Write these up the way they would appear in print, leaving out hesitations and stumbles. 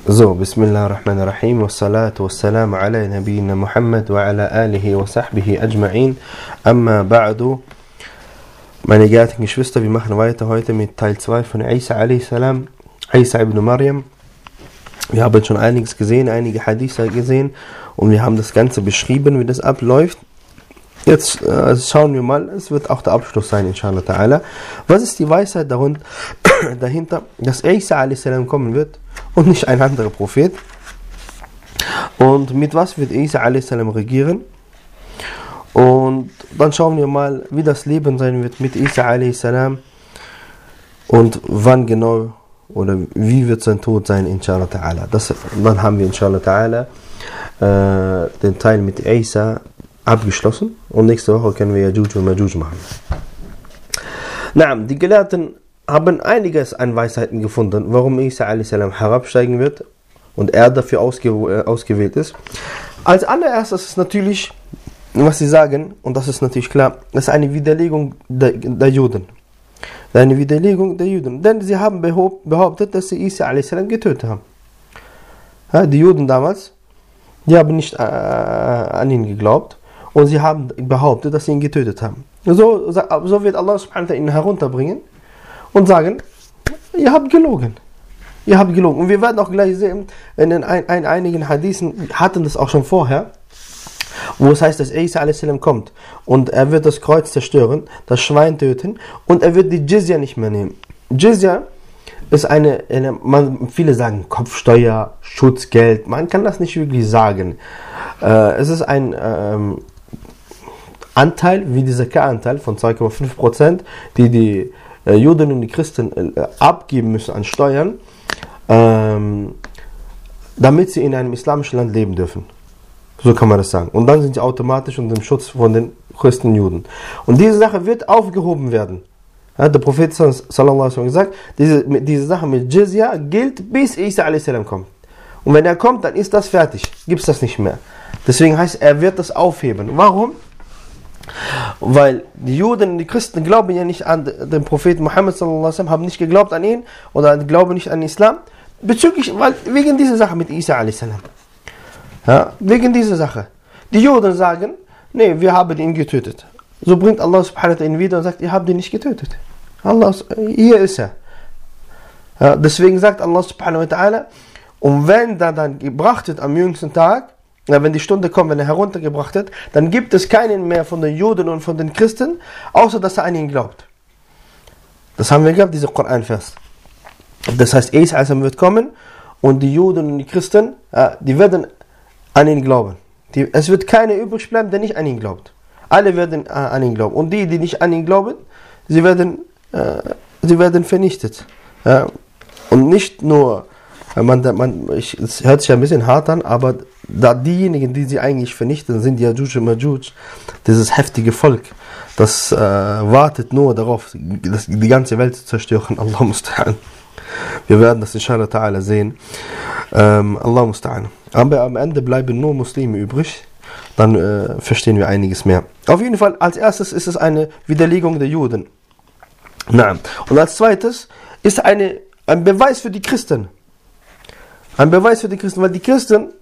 So, Bismillahirrahmanirrahim, wassalatu wassalamu ala nabiyyina Muhammad wa ala alihi wa sahbihi ajma'in, amma ba'du. Meine geehrten Geschwister, wir machen weiter heute mit Teil 2 von Isa a.s., Isa ibn Maryam. Wir haben schon einiges gesehen, einige Haditha gesehen und wir haben das Ganze beschrieben, wie das abläuft. Jetzt schauen wir mal, es wird auch der Abschluss sein, inshallah ta'ala. Was ist die Weisheit dahinter, dass Isa a.s. kommen wird und nicht ein anderer Prophet? Und mit was wird Isa a.s. regieren? Und dann schauen wir mal, wie das Leben sein wird mit Isa a.s. und wann genau oder wie wird sein Tod sein, inshallah ta'ala. Dann haben wir inshallah ta'ala den Teil mit Isa abgeschlossen und nächste Woche können wir Yajuj und Majuj machen. Die Gelehrten haben einiges an Weisheiten gefunden, warum Isa a.s. herabsteigen wird und er dafür ausgewählt ist. Als allererstes ist natürlich, was sie sagen, und das ist natürlich klar, das ist eine Widerlegung der Juden. Eine Widerlegung der Juden. Denn sie haben behauptet, dass sie Isa a.s. getötet haben. Ja, die Juden damals, die haben nicht an ihn geglaubt. Und sie haben behauptet, dass sie ihn getötet haben. So wird Allah subhanahu wa ta'ala ihn herunterbringen und sagen, ihr habt gelogen. Ihr habt gelogen. Und wir werden auch gleich sehen, in einigen Hadithen hatten das auch schon vorher, wo es heißt, dass Isa a.s. kommt und er wird das Kreuz zerstören, das Schwein töten und er wird die Jizya nicht mehr nehmen. Jizya ist viele sagen Kopfsteuer, Schutzgeld, man kann das nicht wirklich sagen. Es ist ein Anteil, wie dieser K-Anteil von 2,5%, die Juden und die Christen abgeben müssen an Steuern, damit sie in einem islamischen Land leben dürfen. So kann man das sagen. Und dann sind sie automatisch unter dem Schutz von den Christen und Juden. Und diese Sache wird aufgehoben werden. Ja, der Prophet sallallahu alaihi wasallam gesagt, diese Sache mit Jizya gilt, bis Isa a.s. kommt. Und wenn er kommt, dann ist das fertig. Gibt es das nicht mehr. Deswegen heißt, er wird das aufheben. Warum? Weil die Juden und die Christen glauben ja nicht an den Propheten Muhammad sallallahu alaihi wasallam, haben nicht geglaubt an ihn oder glauben nicht an Islam, wegen dieser Sache mit Isa a.s. Ja, wegen dieser Sache. Die Juden sagen, nee, wir haben ihn getötet. So bringt Allah subhanahu wa ta'ala ihn wieder und sagt, ihr habt ihn nicht getötet. Hier ist er. Ja, deswegen sagt Allah subhanahu wa ta'ala, und wenn er dann gebracht wird am jüngsten Tag, wenn die Stunde kommt, wenn er heruntergebracht wird, dann gibt es keinen mehr von den Juden und von den Christen, außer dass er an ihn glaubt. Das haben wir gehabt, dieser Koran-Vers. Das heißt, Isa wird kommen und die Juden und die Christen, die werden an ihn glauben. Es wird keiner übrig bleiben, der nicht an ihn glaubt. Alle werden an ihn glauben. Und die nicht an ihn glauben, sie werden vernichtet. Und nicht nur, es hört sich ein bisschen hart an, aber diejenigen, die sie eigentlich vernichten, sind Yajuj und Majuj, dieses heftige Volk, das wartet nur darauf, die ganze Welt zu zerstören. Allah musta'an. Wir werden das inshallah ta'ala sehen. Allah musta'an. Aber am Ende bleiben nur Muslime übrig. Dann verstehen wir einiges mehr. Auf jeden Fall, als erstes ist es eine Widerlegung der Juden. Und als zweites ist ein Beweis für die Christen. Ein Beweis für die Christen, weil die Christen,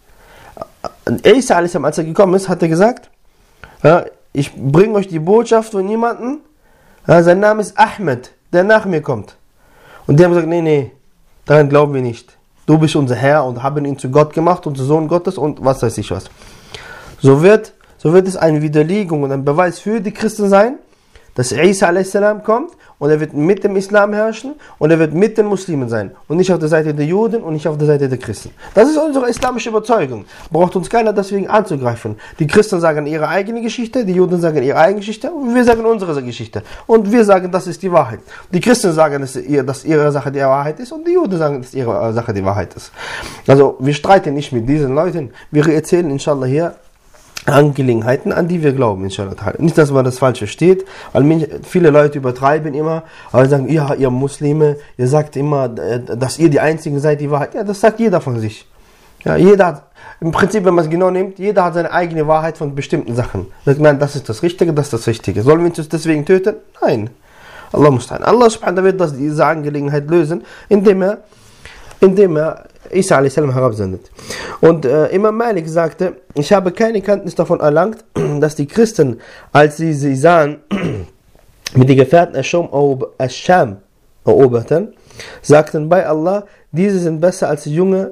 Isa a.s., als er gekommen ist, hat er gesagt, ich bringe euch die Botschaft von jemandem, sein Name ist Ahmed, der nach mir kommt. Und die haben gesagt, nee, daran glauben wir nicht. Du bist unser Herr und haben ihn zu Gott gemacht und zu Sohn Gottes und was weiß ich was. So wird es eine Widerlegung und ein Beweis für die Christen sein, dass Isa a.s. kommt und er wird mit dem Islam herrschen und er wird mit den Muslimen sein und nicht auf der Seite der Juden und nicht auf der Seite der Christen. Das ist unsere islamische Überzeugung. Braucht uns keiner deswegen anzugreifen. Die Christen sagen ihre eigene Geschichte, die Juden sagen ihre eigene Geschichte und wir sagen unsere Geschichte. Und wir sagen, das ist die Wahrheit. Die Christen sagen, dass ihre Sache die Wahrheit ist und die Juden sagen, dass ihre Sache die Wahrheit ist. Also wir streiten nicht mit diesen Leuten. Wir erzählen inshallah hier Angelegenheiten, an die wir glauben, inshallah. Nicht, dass man das falsch versteht, weil viele Leute übertreiben immer, aber sagen, ja, ihr Muslime, ihr sagt immer, dass ihr die Einzigen seid, die Wahrheit. Ja, das sagt jeder von sich. Ja, jeder hat, im Prinzip, wenn man es genau nimmt, jeder hat seine eigene Wahrheit von bestimmten Sachen. Sagt, nein, das ist das Richtige, das ist das Richtige. Sollen wir uns deswegen töten? Nein. Allah subhanahu wa ta'ala wird diese Angelegenheit lösen, indem er Isa a.s. herabsendet. Und Imam Malik sagte, ich habe keine Kenntnis davon erlangt, dass die Christen, als sie sahen, mit den Gefährten Ascham eroberten, sagten bei Allah, diese sind besser als die Jünger,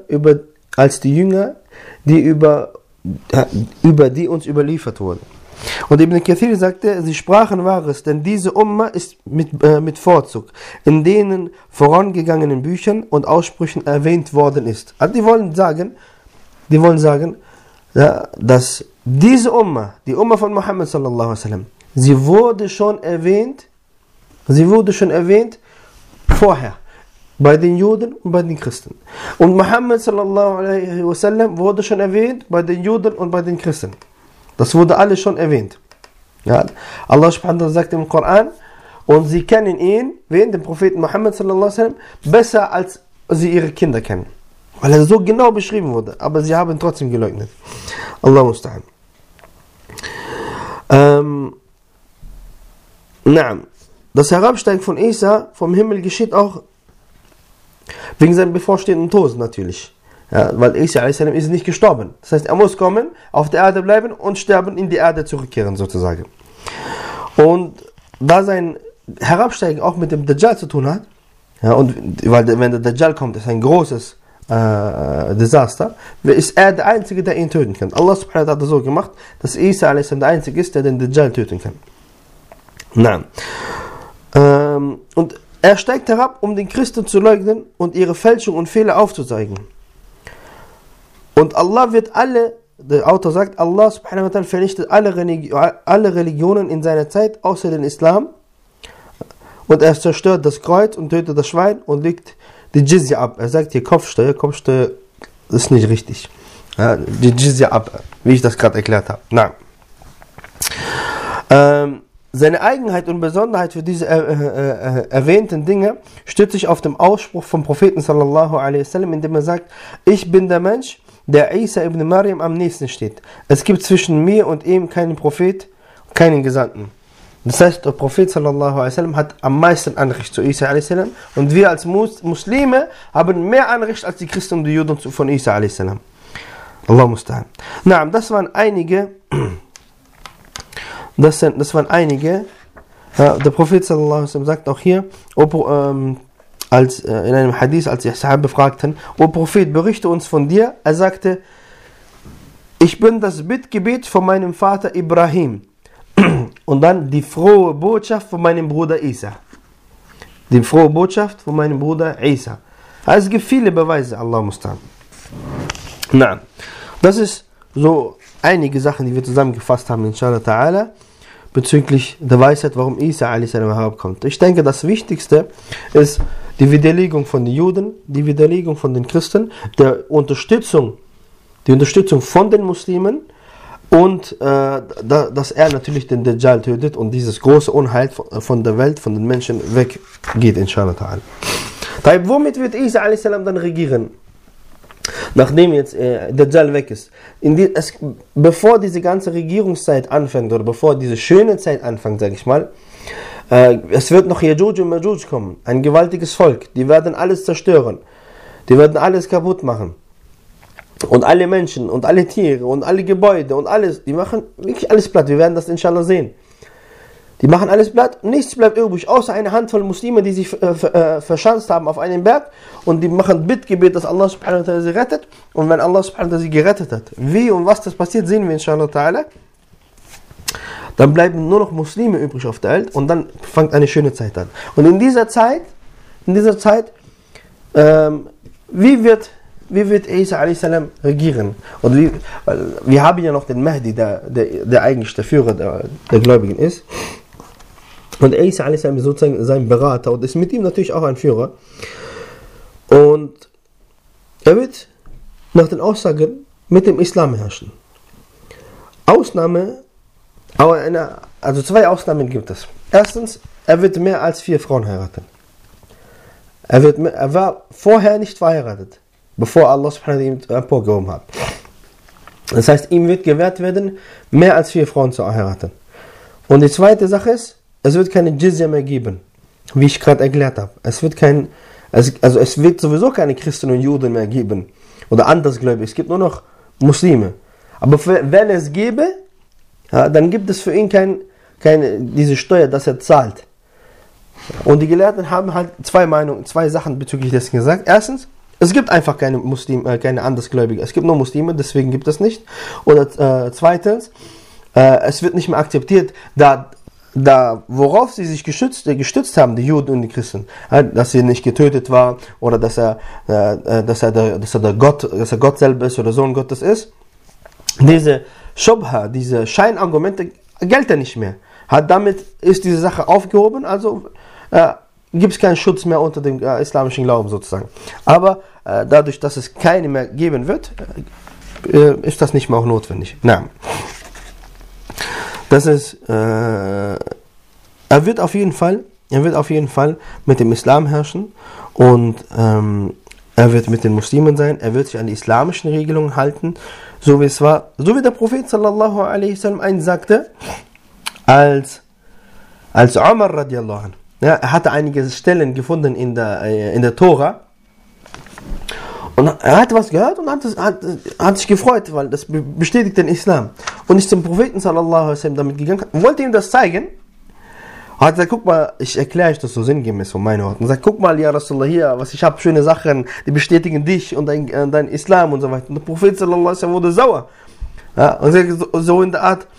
die über die uns überliefert wurden. Und Ibn Kathir sagte, sie sprachen Wahres, denn diese Umma ist mit Vorzug in denen vorangegangenen Büchern und Aussprüchen erwähnt worden ist. Also die wollen sagen, ja, dass diese Umma, die Umma von Muhammad sallallahu alaihi wasallam, sie wurde schon erwähnt vorher bei den Juden und bei den Christen. Und Muhammad sallallahu alaihi wasallam wurde schon erwähnt bei den Juden und bei den Christen. Das wurde alles schon erwähnt. Ja, Allah subhanahu wa ta'ala sagt im Koran, und sie kennen ihn, den Propheten Muhammad sallallahu alaihi wasallam, besser als sie ihre Kinder kennen. Weil er so genau beschrieben wurde, aber sie haben trotzdem geleugnet. Allah musta'an. Das Herabsteigen von Isa vom Himmel geschieht auch wegen seinem bevorstehenden Tod natürlich. Ja, weil Isa a.s. ist nicht gestorben. Das heißt, er muss kommen, auf der Erde bleiben und sterben, in die Erde zurückkehren sozusagen. Und da sein Herabsteigen auch mit dem Dajjal zu tun hat, ja, und weil wenn der Dajjal kommt, ist ein großes Desaster, ist er der Einzige, der ihn töten kann. Allah subhanahu wa ta'ala hat das so gemacht, dass Isa a.s. der Einzige ist, der den Dajjal töten kann. Nein. Und er steigt herab, um den Christen zu leugnen und ihre Fälschung und Fehler aufzuzeigen. Und Allah wird der Autor sagt, Allah subhanahu wa ta'ala vernichtet alle Religionen in seiner Zeit, außer den Islam. Und er zerstört das Kreuz und tötet das Schwein und legt die Jizya ab. Er sagt hier Kopfsteuer ist nicht richtig. Ja, die Jizya ab, wie ich das gerade erklärt habe. Nein. Seine Eigenheit und Besonderheit für diese erwähnten Dinge stützt sich auf dem Ausspruch vom Propheten sallallahu alaihi wasallam, indem er sagt, ich bin der Mensch, der Isa ibn Maryam am nächsten steht. Es gibt zwischen mir und ihm keinen Prophet, keinen Gesandten. Das heißt, der Prophet sallallahu alaihi wasallam hat am meisten Anrecht zu Isa alaihi salam und wir als Muslime haben mehr Anrecht als die Christen und die Juden von Isa alaihi salam. Allah musta'an. Na, das waren einige. Der Prophet sallallahu alaihi wasallam sagt auch hier, in einem Hadith, als die Sahabe fragten, O Prophet, berichte uns von dir. Er sagte, ich bin das Bittgebet von meinem Vater Ibrahim. Und dann die frohe Botschaft von meinem Bruder Isa. Die frohe Botschaft von meinem Bruder Isa. Also es gibt viele Beweise, Allah musta'an. Na, das ist so einige Sachen, die wir zusammengefasst haben, inshallah ta'ala, bezüglich der Weisheit, warum Isa a.s. herabkommt. Ich denke, das Wichtigste ist die Widerlegung von den Juden, die Widerlegung von den Christen, die Unterstützung von den Muslimen und dass er natürlich den Dajjal tötet und dieses große Unheil von der Welt, von den Menschen weggeht, inshallah ta'ala. Womit wird Isa a.s. dann regieren? Nachdem jetzt Dajjal weg ist. Bevor diese ganze Regierungszeit anfängt, oder bevor diese schöne Zeit anfängt, sage ich mal, es wird noch Yajuj und Majuj kommen, ein gewaltiges Volk, die werden alles zerstören, die werden alles kaputt machen. Und alle Menschen und alle Tiere und alle Gebäude und alles, die machen wirklich alles platt, wir werden das inshallah sehen. Die machen alles platt, nichts bleibt übrig, außer eine Handvoll Muslime, die sich verschanzt haben auf einem Berg und die machen Bittgebet, dass Allah subhanahu wa ta'ala sie rettet. Und wenn Allah subhanahu wa ta'ala sie gerettet hat, wie und was das passiert, sehen wir inshallah ta'ala. Dann bleiben nur noch Muslime übrig auf der Welt und dann fängt eine schöne Zeit an. Und in dieser Zeit, wie wird Isa a.s. regieren? Und wir haben ja noch den Mahdi, der eigentlich der Führer der Gläubigen ist. Und Isa a.s. ist sozusagen sein Berater und ist mit ihm natürlich auch ein Führer. Und er wird nach den Aussagen mit dem Islam herrschen. Also zwei Ausnahmen gibt es. Erstens, er wird mehr als 4 Frauen heiraten. Er war vorher nicht verheiratet, bevor Allah subhanahu wa ta'ala ihn emporgehoben hat. Das heißt, ihm wird gewährt werden, mehr als 4 Frauen zu heiraten. Und die zweite Sache ist, es wird keine Jizya mehr geben, wie ich gerade erklärt habe. Es wird kein Also es wird sowieso keine Christen und Juden mehr geben. Oder Andersgläubige. Es gibt nur noch Muslime. Aber wenn es gäbe, ja, dann gibt es für ihn keine diese Steuer, dass er zahlt. Und die Gelehrten haben halt zwei Sachen bezüglich dessen gesagt. Erstens, es gibt einfach keine keine Andersgläubige. Es gibt nur Muslime, deswegen gibt es nicht. Oder zweitens, es wird nicht mehr akzeptiert, da worauf sie sich gestützt haben, die Juden und die Christen, dass sie nicht getötet war oder dass er Gott selber ist oder Sohn Gottes ist. Diese Shubha, diese Scheinargumente gelten nicht mehr. Damit ist diese Sache aufgehoben, also gibt es keinen Schutz mehr unter dem islamischen Glauben sozusagen. Aber dadurch, dass es keine mehr geben wird, ist das nicht mehr auch notwendig. Nein. Das ist, er wird auf jeden Fall mit dem Islam herrschen und er wird mit den Muslimen sein, er wird sich an die islamischen Regelungen halten, so wie es war, so wie der Prophet sallallahu alaihi wasallam einen sagte, als Umar radiallahu anhu. Ja, er hatte einige Stellen gefunden in der Tora und er hat was gehört und hat sich gefreut, weil das bestätigt den Islam. Und ist zum Propheten sallallahu alaihi wasallam damit gegangen, wollte ihm das zeigen. Hat gesagt, guck mal, ich erkläre euch das so sinngemäß von meinen Worten. Sagt, guck mal, ja Rasulullah, hier, was ich habe, schöne Sachen, die bestätigen dich und dein Islam und so weiter. Und der Prophet sallallahu alaihi wasallam wurde sauer. Ja, und sagt so in der Art,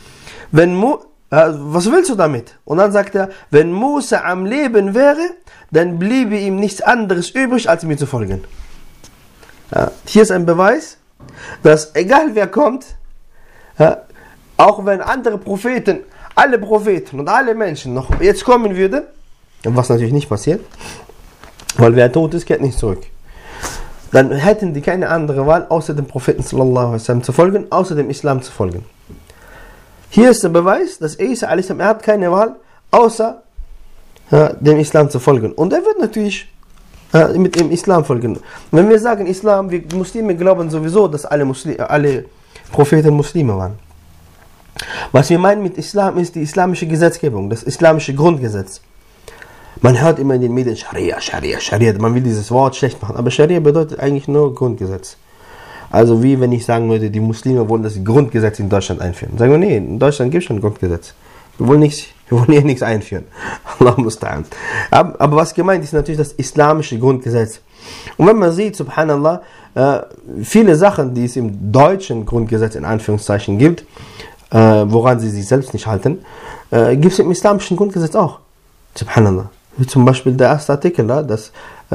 was willst du damit? Und dann sagt er, wenn Musa am Leben wäre, dann bliebe ihm nichts anderes übrig, als mir zu folgen. Ja, hier ist ein Beweis, dass egal wer kommt, ja, auch wenn andere Propheten, alle Propheten und alle Menschen noch jetzt kommen würden, was natürlich nicht passiert, weil wer tot ist, kehrt nicht zurück, dann hätten die keine andere Wahl, außer dem Propheten sallallahu alaihi wasallam zu folgen, außer dem Islam zu folgen. Hier ist der Beweis, dass Isa a.s. er hat keine Wahl, außer dem Islam zu folgen. Und er wird natürlich mit dem Islam folgen. Wenn wir sagen Islam, wir Muslime glauben sowieso, dass alle Propheten Muslime waren. Was wir meinen mit Islam ist die islamische Gesetzgebung, das islamische Grundgesetz. Man hört immer in den Medien Scharia, Scharia, Scharia, man will dieses Wort schlecht machen, aber Scharia bedeutet eigentlich nur Grundgesetz. Also wie wenn ich sagen würde, die Muslime wollen das Grundgesetz in Deutschland einführen. Sagen wir, nee, in Deutschland gibt es schon ein Grundgesetz. Wir wollen hier nichts einführen. Allah musta'an. Aber was gemeint ist natürlich das islamische Grundgesetz. Und wenn man sieht, subhanallah, viele Sachen, die es im deutschen Grundgesetz in Anführungszeichen gibt, woran sie sich selbst nicht halten, gibt es im islamischen Grundgesetz auch. Subhanallah. Wie zum Beispiel der erste Artikel, dass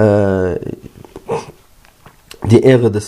die Ehre des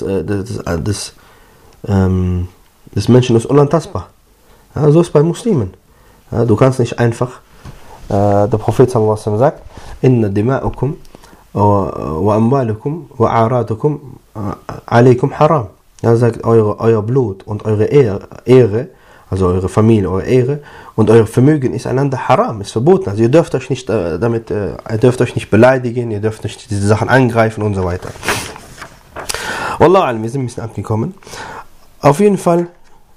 Menschen ist unantastbar. Ja, so ist es bei Muslimen. Ja, du kannst nicht einfach, der Prophet sallallahu alaihi wasallam sagt, inna dima'ukum wa amwalukum wa a'ratukum alaykum haram. Er sagt, euer Blut und eure Ehre, also eure Familie, eure Ehre und euer Vermögen ist einander haram, ist verboten. Also ihr dürft euch nicht ihr dürft euch nicht beleidigen, ihr dürft nicht diese Sachen angreifen und so weiter. Wallahu alam, wir sind ein bisschen abgekommen. Auf jeden Fall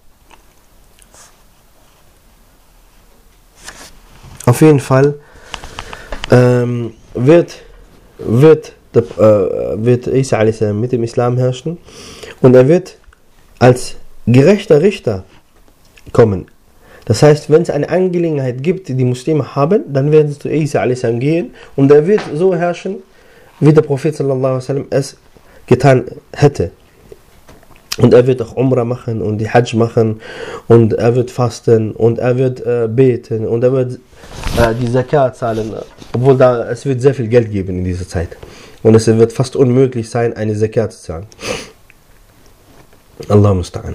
wird Isa a.s. mit dem Islam herrschen und er wird als gerechter Richter kommen. Das heißt, wenn es eine Angelegenheit gibt, die die Muslime haben, dann werden sie zu Isa a.s. gehen und er wird so herrschen, wie der Prophet sallallahu alaihi wasallam es getan hätte. Und er wird auch Umrah machen und die Hajj machen und er wird fasten und er wird beten und er wird die Zakat zahlen, obwohl es wird sehr viel Geld geben in dieser Zeit. Und es wird fast unmöglich sein, eine Zakat zu zahlen. Allah musta'an.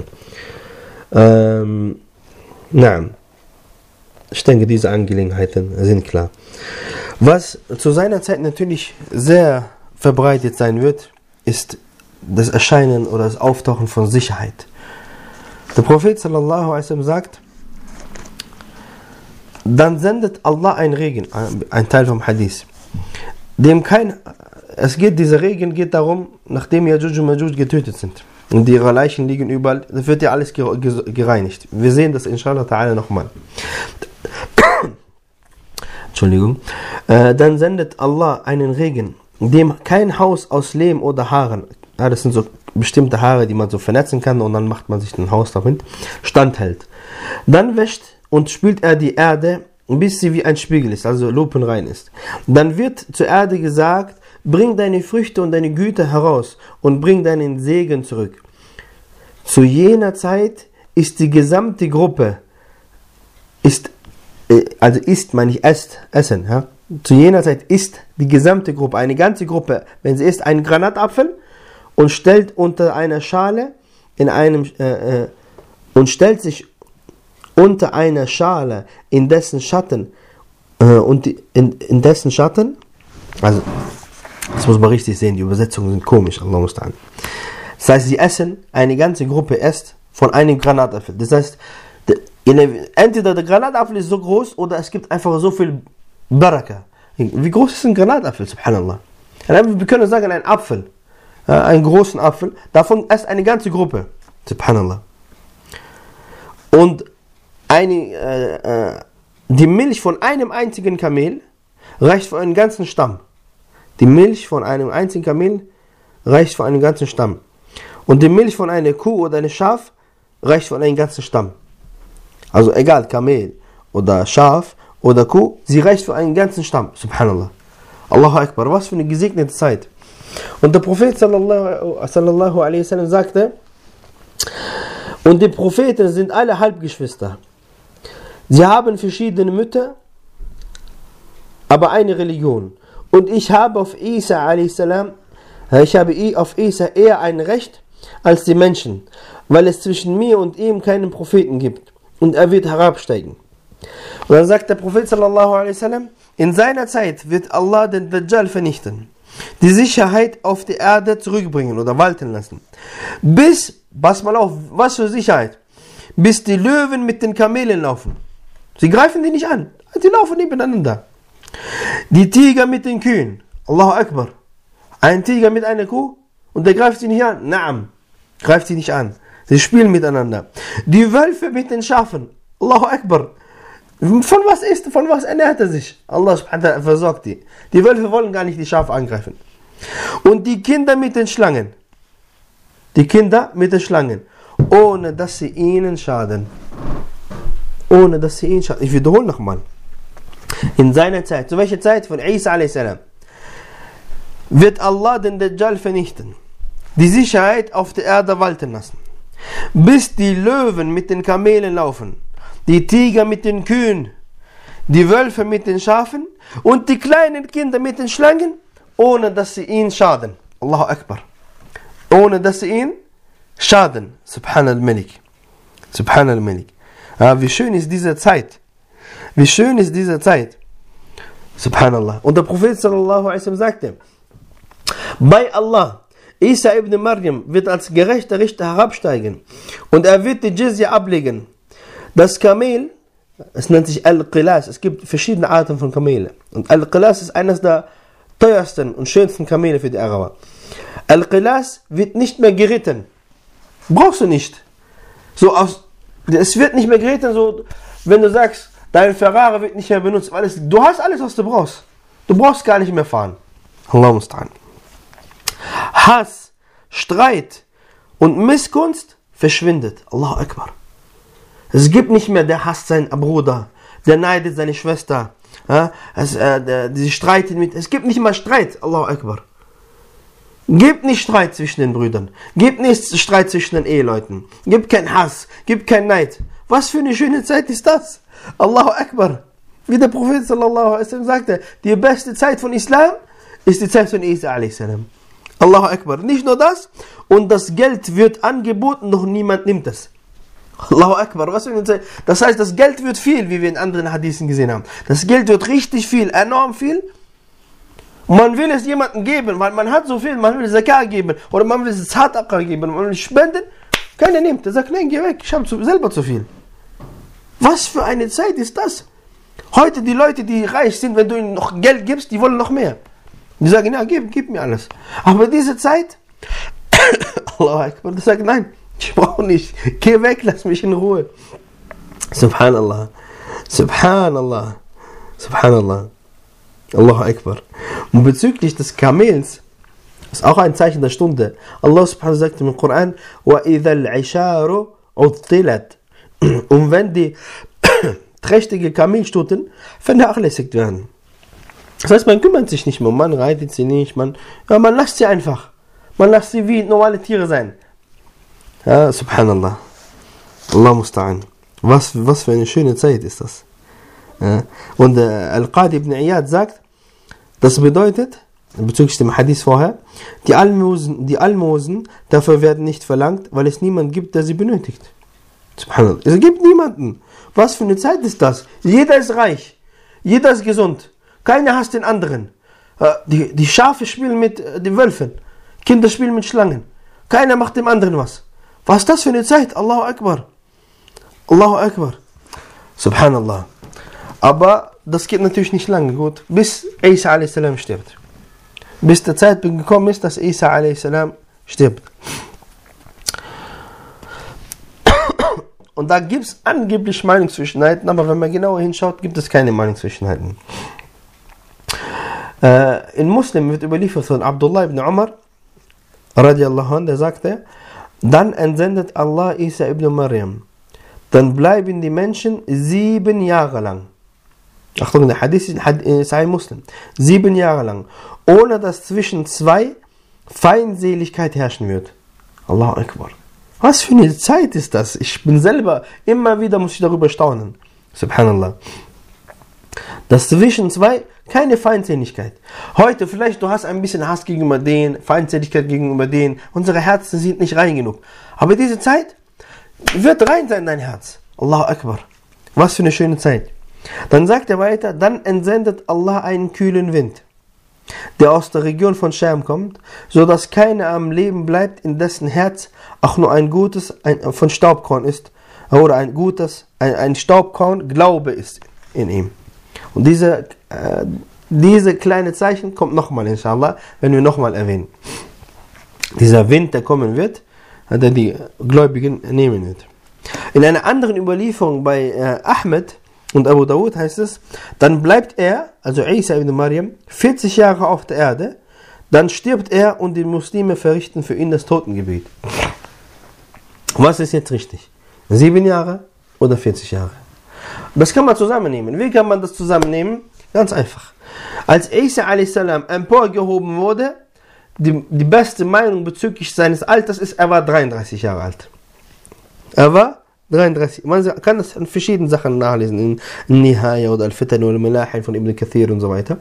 Ich denke, diese Angelegenheiten sind klar. Was zu seiner Zeit natürlich sehr verbreitet sein wird, ist das Erscheinen oder das Auftauchen von Sicherheit. Der Prophet sallallahu alaihi wasallam sagt, dann sendet Allah einen Regen, ein Teil vom Hadith, dieser Regen geht darum, nachdem Yajuj und Majuj getötet sind und ihre Leichen liegen überall, dann wird ja alles gereinigt. Wir sehen das inshallah ta'ala nochmal. Entschuldigung. Dann sendet Allah einen Regen dem kein Haus aus Lehm oder Haaren, ja, das sind so bestimmte Haare, die man so vernetzen kann und dann macht man sich ein Haus damit, standhält. Dann wäscht und spült er die Erde, bis sie wie ein Spiegel ist, also lupenrein ist. Dann wird zur Erde gesagt, bring deine Früchte und deine Güter heraus und bring deinen Segen zurück. Zu jener Zeit ist die gesamte Gruppe, essen, ja? Zu jener Zeit isst die gesamte Gruppe, eine ganze Gruppe, wenn sie isst, einen Granatapfel und stellt unter einer Schale und stellt sich unter einer Schale in dessen Schatten in dessen Schatten, also das muss man richtig sehen, die Übersetzungen sind komisch, Allah musta'an. Das heißt, sie essen, eine ganze Gruppe isst von einem Granatapfel. Das heißt, entweder der Granatapfel ist so groß oder es gibt einfach so viel Baraka. Wie groß ist ein Granatapfel, subhanallah? Wir können sagen, ein Apfel, einen großen Apfel, davon isst eine ganze Gruppe, subhanallah. Und die Milch von einem einzigen Kamel reicht für einen ganzen Stamm. Die Milch von einem einzigen Kamel reicht für einen ganzen Stamm. Und die Milch von einer Kuh oder einem Schaf reicht für einen ganzen Stamm. Also egal, Kamel oder Schaf oder Kuh, sie reicht für einen ganzen Stamm. Subhanallah. Allahu Akbar, was für eine gesegnete Zeit. Und der Prophet sallallahu alaihi wasallam sagte, und die Propheten sind alle Halbgeschwister. Sie haben verschiedene Mütter, aber eine Religion. Und ich habe auf Isa a.s. eher ein Recht als die Menschen, weil es zwischen mir und ihm keinen Propheten gibt. Und er wird herabsteigen. Und dann sagt der Prophet sallallahu alaihi wasallam, in seiner Zeit wird Allah den Dajjal vernichten, die Sicherheit auf die Erde zurückbringen oder walten lassen. Pass mal auf, was für Sicherheit? Bis die Löwen mit den Kamelen laufen. Sie greifen die nicht an, die laufen nebeneinander. Die Tiger mit den Kühen. Allahu Akbar. Ein Tiger mit einer Kuh und der greift sie nicht an. Naam, greift sie nicht an. Sie spielen miteinander. Die Wölfe mit den Schafen. Allahu Akbar. Von was ernährt er sich? Allah subhanahu wa ta'ala versorgt die. Die Wölfe wollen gar nicht die Schafe angreifen. Und die Kinder mit den Schlangen. Die Kinder mit den Schlangen. Ohne dass sie ihnen schaden. Ohne dass sie ihnen schaden. Ich wiederhole nochmal. In seiner Zeit, zu welcher Zeit? Von Isa a.s. wird Allah den Dajjal vernichten. Die Sicherheit auf der Erde walten lassen. Bis die Löwen mit den Kamelen laufen. Die Tiger mit den Kühen. Die Wölfe mit den Schafen. Und die kleinen Kinder mit den Schlangen. Ohne dass sie ihnen schaden. Allahu Akbar. Ohne dass sie ihnen schaden. Subhanal-Malik. Subhanal-Malik. Wie schön ist diese Zeit. Wie schön ist diese Zeit. Subhanallah. Und der Prophet sallallahu alaihi wasallam sagte, bei Allah, Isa ibn Maryam wird als gerechter Richter herabsteigen und er wird die Jizya ablegen. Das Kamel, es nennt sich Al-Qilas, es gibt verschiedene Arten von Kamele. Und Al-Qilas ist eines der teuersten und schönsten Kamele für die Araber. Al-Qilas wird nicht mehr geritten. Brauchst du nicht. Es wird nicht mehr geritten, so, wenn du sagst, dein Ferrari wird nicht mehr benutzt, weil du hast alles, was du brauchst. Du brauchst gar nicht mehr fahren. Allah musta'an. Hass, Streit und Missgunst verschwindet. Allahu Akbar. Es gibt nicht mehr, der hasst seinen Bruder, der neidet seine Schwester, die streiten mit. Es gibt nicht mehr Streit. Allahu Akbar. Gibt nicht Streit zwischen den Brüdern. Gibt nicht Streit zwischen den Eheleuten. Gibt keinen Hass. Gibt keinen Neid. Was für eine schöne Zeit ist das? Allahu Akbar. Wie der Prophet sallallahu alaihi wasallam sagte, die beste Zeit von Islam ist die Zeit von Isa alaihi salam. Allahu Akbar. Nicht nur das, und das Geld wird angeboten, doch niemand nimmt es. Allahu Akbar. Was für eine Zeit. Das heißt, das Geld wird viel, wie wir in anderen Hadithen gesehen haben. Das Geld wird richtig viel, enorm viel. Und man will es jemandem geben, weil man hat so viel, man will Zakah geben, oder man will Sadaqa geben, man will spenden. Keiner nimmt. Der sagt, nein, geh weg, ich habe selber zu viel. Was für eine Zeit ist das? Heute die Leute, die reich sind, wenn du ihnen noch Geld gibst, die wollen noch mehr. Die sagen, ja, gib mir alles. Aber diese Zeit, Allahu Akbar, die sagen, nein, ich brauche nicht. Geh weg, lass mich in Ruhe. Subhanallah. Subhanallah. Subhanallah. Allahu Akbar. Und bezüglich des Kamels, ist auch ein Zeichen der Stunde. Allah subhanahu sagt im Koran, وَإِذَا الْعِشَارُ عُطِّلَتْ. Und wenn die trächtige Kamelstuten vernachlässigt werden. Das heißt, man kümmert sich nicht mehr, man reitet sie nicht, man lässt sie einfach. Man lässt sie wie normale Tiere sein. Ja, subhanallah. Allah musta'an. Was für eine schöne Zeit ist das. Ja. Und Al-Qadi ibn Iyad sagt, das bedeutet, bezüglich dem Hadith vorher, die Almosen dafür werden nicht verlangt, weil es niemanden gibt, der sie benötigt. Subhanallah. Es gibt niemanden. Was für eine Zeit ist das? Jeder ist reich. Jeder ist gesund. Keiner hasst den anderen. Die Schafe spielen mit den Wölfen. Kinder spielen mit Schlangen. Keiner macht dem anderen was. Was ist das für eine Zeit? Allahu Akbar. Allahu Akbar. Subhanallah. Aber das geht natürlich nicht lange gut, bis Isa a.s. stirbt. Bis der Zeitpunkt gekommen ist, dass Isa a.s. stirbt. Und da gibt es angeblich Meinungszwischenheiten, aber wenn man genauer hinschaut, gibt es keine Meinungszwischenheiten. In Muslim wird überliefert von Abdullah ibn Umar, radiallahu anh, der sagte, dann entsendet Allah Isa ibn Maryam. Dann bleiben die Menschen 7 Jahre lang. Achtung, der Hadith ist Sahih Muslim. 7 Jahre lang. Ohne dass zwischen zwei Feindseligkeit herrschen wird. Allahu Akbar. Was für eine Zeit ist das? Ich bin selber, immer wieder muss ich darüber staunen. Subhanallah. Dass zwischen zwei keine Feindseligkeit. Heute vielleicht, du hast ein bisschen Hass gegenüber denen, Feindseligkeit gegenüber denen. Unsere Herzen sind nicht rein genug. Aber diese Zeit wird rein sein, dein Herz. Allahu Akbar. Was für eine schöne Zeit. Dann sagt er weiter, dann entsendet Allah einen kühlen Wind, der aus der Region von Scham kommt, so dass keiner am Leben bleibt, in dessen Herz auch nur ein gutes von Staubkorn ist, oder ein Staubkorn Glaube ist in ihm. Und diese kleine Zeichen kommt nochmal, inshallah, wenn wir nochmal erwähnen. Dieser Wind, der kommen wird, der die Gläubigen nehmen wird. In einer anderen Überlieferung bei Ahmed und Abu Dawud heißt es, dann bleibt er, also Isa ibn Maryam, 40 Jahre auf der Erde, dann stirbt er und die Muslime verrichten für ihn das Totengebet. Was ist jetzt richtig? 7 Jahre oder 40 Jahre? Das kann man zusammennehmen. Wie kann man das zusammennehmen? Ganz einfach. Als Isa a.s. emporgehoben wurde, die beste Meinung bezüglich seines Alters ist, er war 33 Jahre alt. Er war 33. Man kann das an verschiedenen Sachen nachlesen. In Nihaya oder Al-Fitan oder Al-Malahil von Ibn Kathir und so weiter.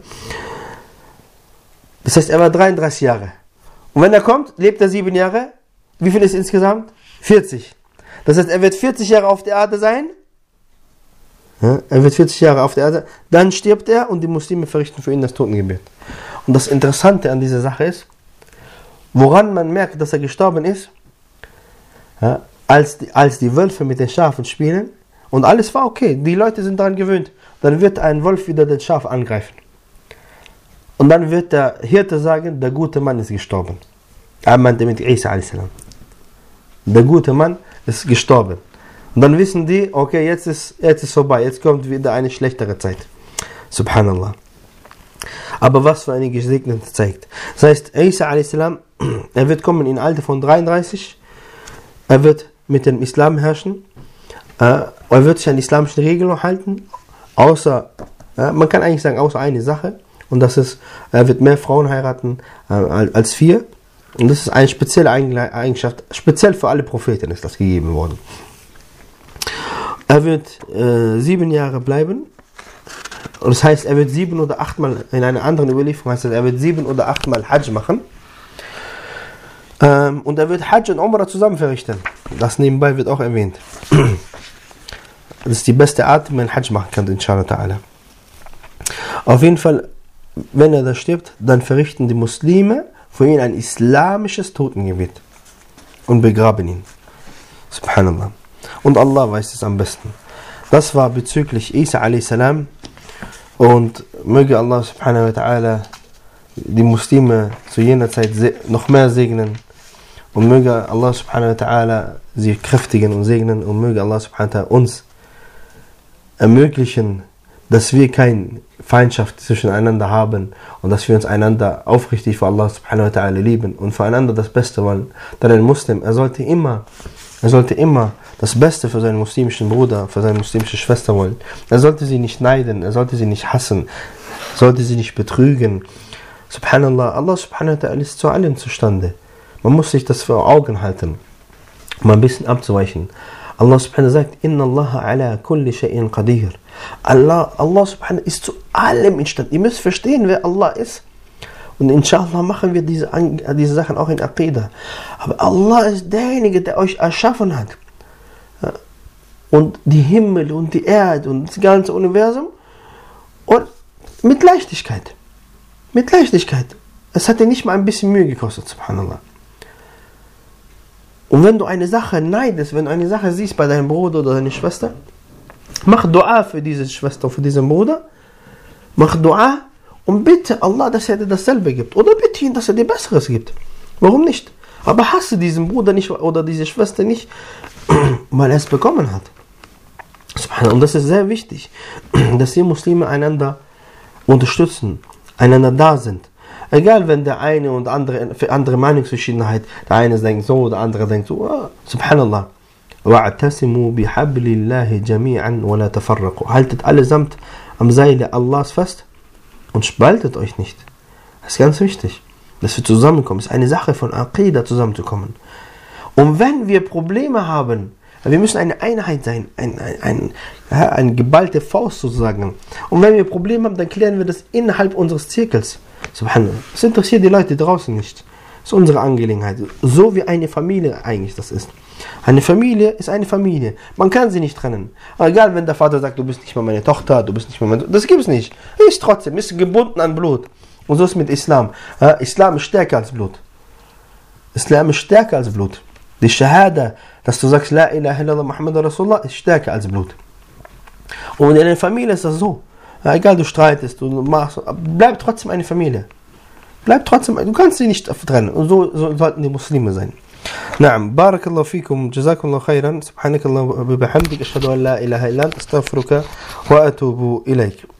Das heißt, er war 33 Jahre. Und wenn er kommt, lebt er 7 Jahre. Wie viel ist insgesamt? 40. Das heißt, er wird 40 Jahre auf der Erde sein. Ja, er wird 40 Jahre auf der Erde. Dann stirbt er und die Muslime verrichten für ihn das Totengebet. Und das Interessante an dieser Sache ist, woran man merkt, dass er gestorben ist, ja, als die Wölfe mit den Schafen spielen und alles war okay, die Leute sind daran gewöhnt, dann wird ein Wolf wieder den Schaf angreifen. Und dann wird der Hirte sagen, der gute Mann ist gestorben. Er meinte mit Isa a.s. Der gute Mann ist gestorben. Und dann wissen die, okay, jetzt ist vorbei, jetzt kommt wieder eine schlechtere Zeit. Subhanallah. Aber was für eine gesegnete Zeit. Das heißt, Isa a.s., er wird kommen in Alter von 33, er wird mit dem Islam herrschen, er wird sich an die islamischen Regeln halten, außer, man kann eigentlich sagen, außer eine Sache, und das ist, er wird mehr Frauen heiraten als 4, und das ist eine spezielle Eigenschaft, speziell für alle Propheten ist das gegeben worden. Er wird 7 Jahre bleiben, und das heißt, er wird 7 oder 8 Mal, in einer anderen Überlieferung heißt es, er wird 7 oder 8 Mal Hajj machen. Und er wird Hajj und Umrah zusammen verrichten. Das nebenbei wird auch erwähnt. Das ist die beste Art, wie man Hajj machen kann, inshallah ta'ala. Auf jeden Fall, wenn er da stirbt, dann verrichten die Muslime für ihn ein islamisches Totengebet und begraben ihn. Subhanallah. Und Allah weiß es am besten. Das war bezüglich Isa a.s. Und möge Allah subhanahu wa ta'ala die Muslime zu jener Zeit noch mehr segnen. Und möge Allah subhanahu wa ta'ala sie kräftigen und segnen. Und möge Allah subhanahu wa ta'ala uns ermöglichen, dass wir keine Feindschaft zwischeneinander haben und dass wir uns einander aufrichtig für Allah subhanahu wa ta'ala lieben und füreinander das Beste wollen, dann ein Muslim, er sollte immer das Beste für seinen muslimischen Bruder, für seine muslimische Schwester wollen. Er sollte sie nicht neiden, er sollte sie nicht hassen, sollte sie nicht betrügen. Subhanallah, Allah subhanahu wa ta'ala ist zu allem zustande. Man muss sich das vor Augen halten, um ein bisschen abzuweichen. Allah subhanahu sagt, Inna Allah ala kulli shay'in qadir. Allah subhanahu ist zu allem imstande. Ihr müsst verstehen, wer Allah ist. Und inshallah machen wir diese Sachen auch in Aqidah. Aber Allah ist derjenige, der euch erschaffen hat. Und die Himmel und die Erde und das ganze Universum. Und mit Leichtigkeit. Mit Leichtigkeit. Es hat dir nicht mal ein bisschen Mühe gekostet, subhanallah. Und wenn du eine Sache neidest, wenn du eine Sache siehst bei deinem Bruder oder deiner Schwester, mach Dua für diese Schwester, für diesen Bruder. Mach Dua und bitte Allah, dass er dir dasselbe gibt. Oder bitte ihn, dass er dir Besseres gibt. Warum nicht? Aber hasse diesen Bruder nicht oder diese Schwester nicht, weil er es bekommen hat. Und das ist sehr wichtig, dass wir Muslime einander unterstützen, einander da sind. Egal, wenn der eine und andere Meinungsverschiedenheit, der eine denkt so, der andere denkt so, subhanallah. وَاعْتَسِمُوا بِحَبْلِ اللَّهِ جَمِيعًا وَلَا تَفَرَّقُوا. Haltet allesamt am Seile Allahs fest und spaltet euch nicht. Das ist ganz wichtig, dass wir zusammenkommen. Es ist eine Sache von Aqidah, zusammenzukommen. Und wenn wir Probleme haben, wir müssen eine Einheit sein, eine geballte Faust sozusagen. Und wenn wir Probleme haben, dann klären wir das innerhalb unseres Zirkels. Subhanallah. Das interessiert die Leute draußen nicht. Das ist unsere Angelegenheit. So wie eine Familie eigentlich das ist. Eine Familie ist eine Familie. Man kann sie nicht trennen. Aber egal, wenn der Vater sagt, du bist nicht mal meine Tochter, du bist nicht mal meine Tochter. Das gibt es nicht. Ist trotzdem, ist gebunden an Blut. Und so ist es mit Islam. Islam ist stärker als Blut. Islam ist stärker als Blut. Die Shahada, dass du sagst, La ilaha illallah Muhammad Rasulullah, ist stärker als Blut. Und in der Familie ist das so. Egal, du streitest, du machst, bleib trotzdem eine Familie. Bleib trotzdem, du kannst sie nicht trennen. Und so sollten die Muslime sein. نعم بارك الله فيكم جزاكم الله خيرا سبحانك اللهم وبحمدك أشهد أن لا إله إلا أنت أستغفرك وأتوب إليك